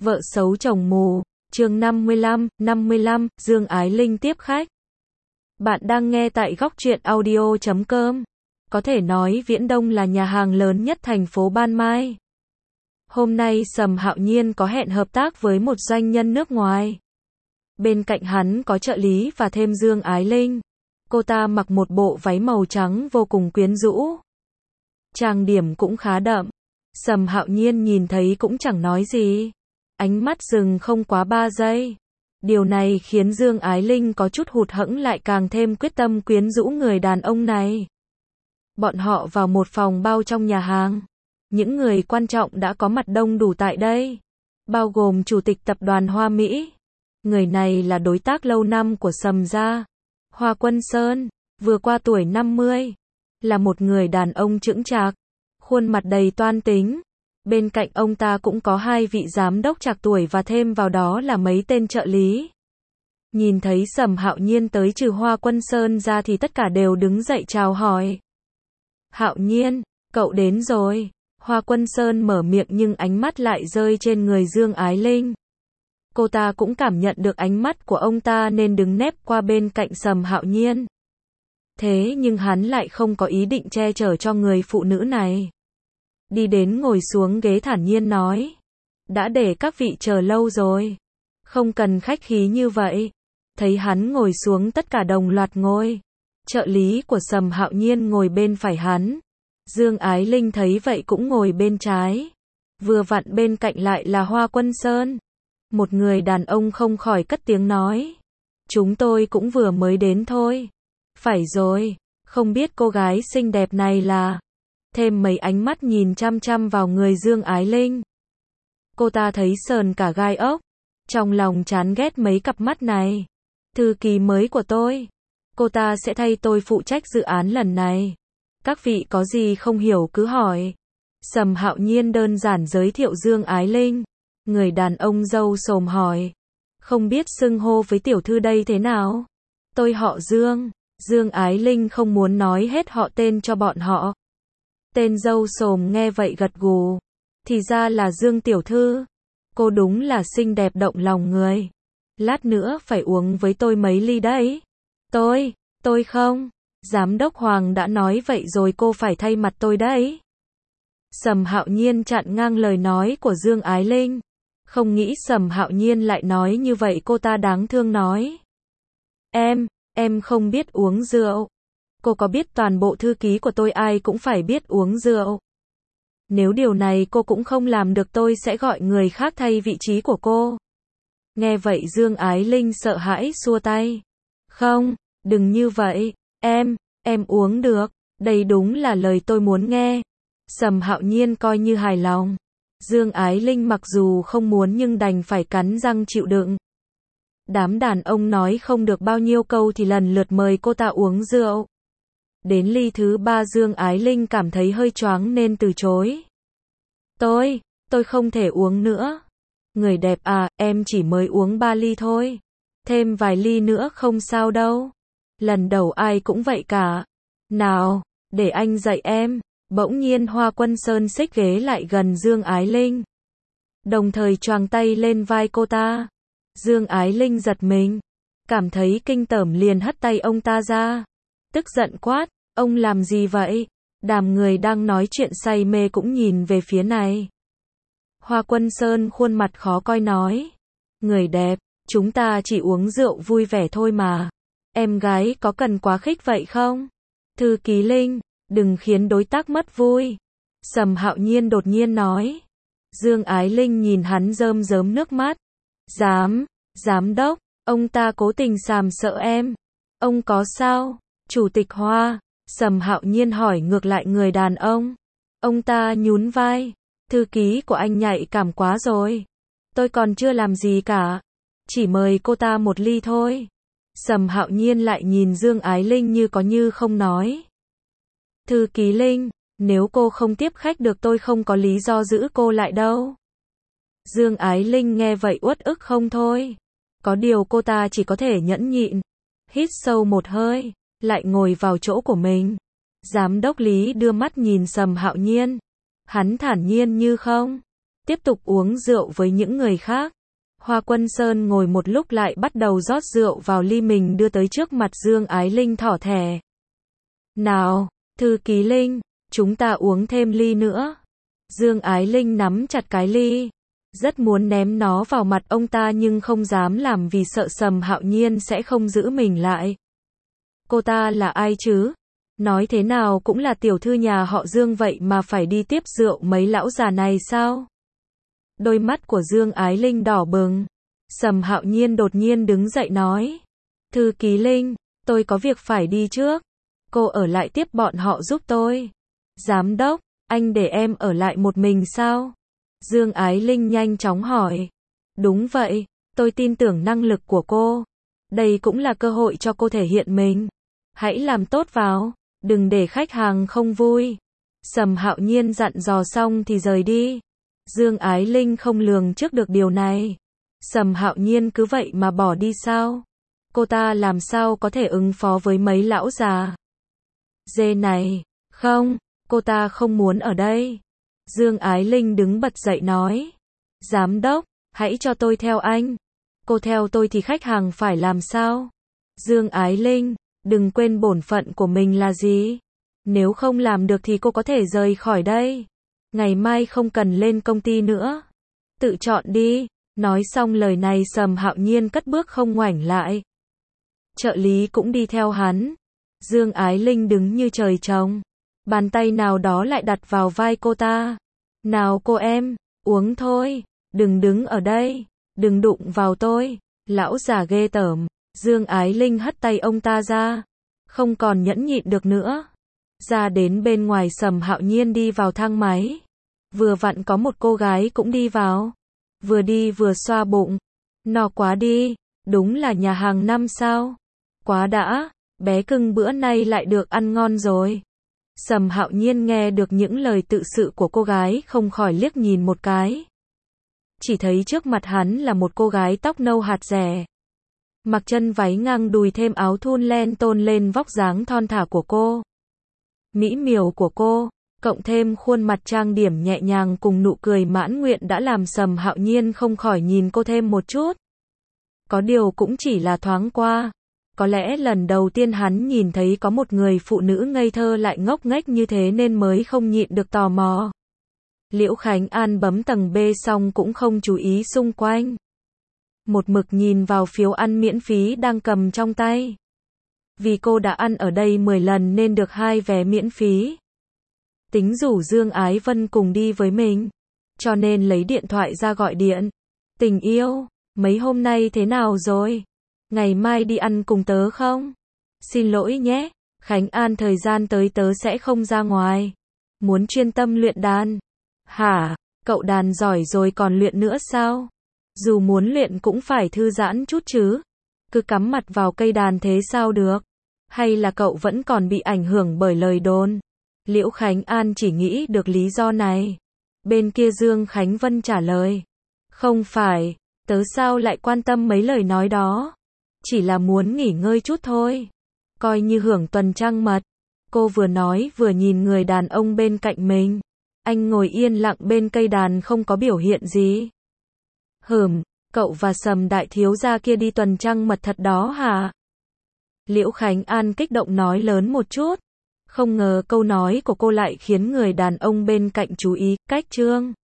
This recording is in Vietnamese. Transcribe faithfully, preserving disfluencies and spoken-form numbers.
Vợ xấu chồng mù, chương năm mươi lăm, năm mươi lăm, Dương Ái Linh tiếp khách. Bạn đang nghe tại góc truyện audio chấm com. Có thể nói Viễn Đông là nhà hàng lớn nhất thành phố Ban Mai. Hôm nay Sầm Hạo Nhiên có hẹn hợp tác với một doanh nhân nước ngoài. Bên cạnh hắn có trợ lý và thêm Dương Ái Linh. Cô ta mặc một bộ váy màu trắng vô cùng quyến rũ. Trang điểm cũng khá đậm. Sầm Hạo Nhiên nhìn thấy cũng chẳng nói gì. Ánh mắt dừng không quá ba giây. Điều này khiến Dương Ái Linh có chút hụt hẫng, lại càng thêm quyết tâm quyến rũ người đàn ông này. Bọn họ vào một phòng bao trong nhà hàng. Những người quan trọng đã có mặt đông đủ tại đây, bao gồm Chủ tịch Tập đoàn Hoa Mỹ. Người này là đối tác lâu năm của Sầm gia, Hoa Quân Sơn, vừa qua tuổi năm mươi. Là một người đàn ông chững chạc, khuôn mặt đầy toan tính. Bên cạnh ông ta cũng có hai vị giám đốc trạc tuổi và thêm vào đó là mấy tên trợ lý. Nhìn thấy Sầm Hạo Nhiên tới, trừ Hoa Quân Sơn ra thì tất cả đều đứng dậy chào hỏi. Hạo Nhiên, cậu đến rồi. Hoa Quân Sơn mở miệng nhưng ánh mắt lại rơi trên người Dương Ái Linh. Cô ta cũng cảm nhận được ánh mắt của ông ta nên đứng nép qua bên cạnh Sầm Hạo Nhiên. Thế nhưng hắn lại không có ý định che chở cho người phụ nữ này. Đi đến ngồi xuống ghế thản nhiên nói. Đã để các vị chờ lâu rồi. Không cần khách khí như vậy. Thấy hắn ngồi xuống tất cả đồng loạt ngồi. Trợ lý của Sầm Hạo Nhiên ngồi bên phải hắn. Dương Ái Linh thấy vậy cũng ngồi bên trái. Vừa vặn bên cạnh lại là Hoa Quân Sơn. Một người đàn ông không khỏi cất tiếng nói. Chúng tôi cũng vừa mới đến thôi. Phải rồi, không biết cô gái xinh đẹp này là... Thêm mấy ánh mắt nhìn chăm chăm vào người Dương Ái Linh. Cô ta thấy sờn cả gai ốc. Trong lòng chán ghét mấy cặp mắt này. Thư ký mới của tôi. Cô ta sẽ thay tôi phụ trách dự án lần này. Các vị có gì không hiểu cứ hỏi. Sầm Hạo Nhiên đơn giản giới thiệu Dương Ái Linh. Người đàn ông râu xồm hỏi. Không biết xưng hô với tiểu thư đây thế nào? Tôi họ Dương. Dương Ái Linh không muốn nói hết họ tên cho bọn họ. Tên dâu xồm nghe vậy gật gù. Thì ra là Dương tiểu thư. Cô đúng là xinh đẹp động lòng người. Lát nữa phải uống với tôi mấy ly đấy. Tôi, tôi không. Giám đốc Hoàng đã nói vậy rồi, cô phải thay mặt tôi đấy. Sầm Hạo Nhiên chặn ngang lời nói của Dương Ái Linh. Không nghĩ Sầm Hạo Nhiên lại nói như vậy, cô ta đáng thương nói. Em, em không biết uống rượu. Cô có biết toàn bộ thư ký của tôi ai cũng phải biết uống rượu. Nếu điều này cô cũng không làm được, tôi sẽ gọi người khác thay vị trí của cô. Nghe vậy Dương Ái Linh sợ hãi xua tay. Không, đừng như vậy. Em, em uống được. Đây đúng là lời tôi muốn nghe. Sầm Hạo Nhiên coi như hài lòng. Dương Ái Linh mặc dù không muốn nhưng đành phải cắn răng chịu đựng. Đám đàn ông nói không được bao nhiêu câu thì lần lượt mời cô ta uống rượu. Đến ly thứ ba Dương Ái Linh cảm thấy hơi choáng nên từ chối. Tôi, tôi không thể uống nữa. Người đẹp à, em chỉ mới uống ba ly thôi. Thêm vài ly nữa không sao đâu. Lần đầu ai cũng vậy cả. Nào, để anh dạy em. Bỗng nhiên Hoa Quân Sơn xích ghế lại gần Dương Ái Linh. Đồng thời choàng tay lên vai cô ta. Dương Ái Linh giật mình. Cảm thấy kinh tởm liền hất tay ông ta ra. Tức giận quát, ông làm gì vậy? Đám người đang nói chuyện say mê cũng nhìn về phía này. Hoa Quân Sơn khuôn mặt khó coi nói. Người đẹp, chúng ta chỉ uống rượu vui vẻ thôi mà. Em gái có cần quá khích vậy không? Thư ký Linh, đừng khiến đối tác mất vui. Sầm Hạo Nhiên đột nhiên nói. Dương Ái Linh nhìn hắn rơm rớm nước mắt. Giám, giám đốc, ông ta cố tình sàm sợ em. Ông có sao? Chủ tịch Hoa. Sầm Hạo Nhiên hỏi ngược lại người đàn ông. Ông ta nhún vai. Thư ký của anh nhạy cảm quá rồi. Tôi còn chưa làm gì cả. Chỉ mời cô ta một ly thôi. Sầm Hạo Nhiên lại nhìn Dương Ái Linh như có như không nói. Thư ký Linh, nếu cô không tiếp khách được tôi không có lý do giữ cô lại đâu. Dương Ái Linh nghe vậy uất ức không thôi. Có điều cô ta chỉ có thể nhẫn nhịn. Hít sâu một hơi, lại ngồi vào chỗ của mình. Giám đốc Lý đưa mắt nhìn Sầm Hạo Nhiên. Hắn thản nhiên như không. tiếp tục uống rượu với những người khác. Hoa Quân Sơn ngồi một lúc lại bắt đầu rót rượu vào ly mình đưa tới trước mặt Dương Ái Linh thỏ thẻ. Nào, thư ký Linh, chúng ta uống thêm ly nữa. Dương Ái Linh nắm chặt cái ly, rất muốn ném nó vào mặt ông ta nhưng không dám làm vì sợ Sầm Hạo Nhiên sẽ không giữ mình lại. Cô ta là ai chứ? Nói thế nào cũng là tiểu thư nhà họ Dương vậy mà phải đi tiếp rượu mấy lão già này sao? Đôi mắt của Dương Ái Linh đỏ bừng. Sầm Hạo Nhiên đột nhiên đứng dậy nói. Thư ký Linh, tôi có việc phải đi trước. Cô ở lại tiếp bọn họ giúp tôi. Giám đốc, anh để em ở lại một mình sao? Dương Ái Linh nhanh chóng hỏi. Đúng vậy, tôi tin tưởng năng lực của cô. Đây cũng là cơ hội cho cô thể hiện mình. Hãy làm tốt vào, đừng để khách hàng không vui. Sầm Hạo Nhiên dặn dò xong thì rời đi. Dương Ái Linh không lường trước được điều này. Sầm Hạo Nhiên cứ vậy mà bỏ đi sao? Cô ta làm sao có thể ứng phó với mấy lão già dê này? Không, cô ta không muốn ở đây. Dương Ái Linh đứng bật dậy nói. Giám đốc, hãy cho tôi theo anh. Cô theo tôi thì khách hàng phải làm sao? Dương Ái Linh, đừng quên bổn phận của mình là gì. Nếu không làm được thì cô có thể rời khỏi đây. Ngày mai không cần lên công ty nữa. Tự chọn đi. Nói xong lời này Sầm Hạo Nhiên cất bước không ngoảnh lại. Trợ lý cũng đi theo hắn. Dương Ái Linh đứng như trời trồng. Bàn tay nào đó lại đặt vào vai cô ta. Nào cô em, uống thôi. Đừng đứng ở đây. Đừng đụng vào tôi. Lão già ghê tởm. Dương Ái Linh hất tay ông ta ra. Không còn nhẫn nhịn được nữa. Ra đến bên ngoài Sầm Hạo Nhiên đi vào thang máy. Vừa vặn có một cô gái cũng đi vào. Vừa đi vừa xoa bụng. No quá đi. Đúng là nhà hàng năm sao. Quá đã. Bé cưng bữa nay lại được ăn ngon rồi. Sầm Hạo Nhiên nghe được những lời tự sự của cô gái không khỏi liếc nhìn một cái. Chỉ thấy trước mặt hắn là một cô gái tóc nâu hạt rẻ. Mặc chân váy ngang đùi thêm áo thun len tôn lên vóc dáng thon thả của cô. Mỹ miều của cô, cộng thêm khuôn mặt trang điểm nhẹ nhàng cùng nụ cười mãn nguyện đã làm Sầm Hạo Nhiên không khỏi nhìn cô thêm một chút. Có điều cũng chỉ là thoáng qua. Có lẽ lần đầu tiên hắn nhìn thấy có một người phụ nữ ngây thơ lại ngốc nghếch như thế nên mới không nhịn được tò mò. Liễu Khánh An bấm tầng B xong cũng không chú ý xung quanh. Một mực nhìn vào phiếu ăn miễn phí đang cầm trong tay. Vì cô đã ăn ở đây mười lần nên được hai vé miễn phí. Tính rủ Dương Ái Vân cùng đi với mình. Cho nên lấy điện thoại ra gọi điện. Tình yêu, mấy hôm nay thế nào rồi? Ngày mai đi ăn cùng tớ không? Xin lỗi nhé, Khánh An thời gian tới tớ sẽ không ra ngoài. Muốn chuyên tâm luyện đàn. Hả, cậu đàn giỏi rồi còn luyện nữa sao? Dù muốn luyện cũng phải thư giãn chút chứ. Cứ cắm mặt vào cây đàn thế sao được? Hay là cậu vẫn còn bị ảnh hưởng bởi lời đồn? Liễu Khánh An chỉ nghĩ được lý do này. Bên kia Dương Khánh Vân trả lời. Không phải, tớ sao lại quan tâm mấy lời nói đó. Chỉ là muốn nghỉ ngơi chút thôi. Coi như hưởng tuần trăng mật. Cô vừa nói vừa nhìn người đàn ông bên cạnh mình. Anh ngồi yên lặng bên cây đàn không có biểu hiện gì. Hừm, cậu và Sầm đại thiếu gia kia đi tuần trăng mật thật đó hả? Liễu Khánh An kích động nói lớn một chút. Không ngờ câu nói của cô lại khiến người đàn ông bên cạnh chú ý. Cách Trương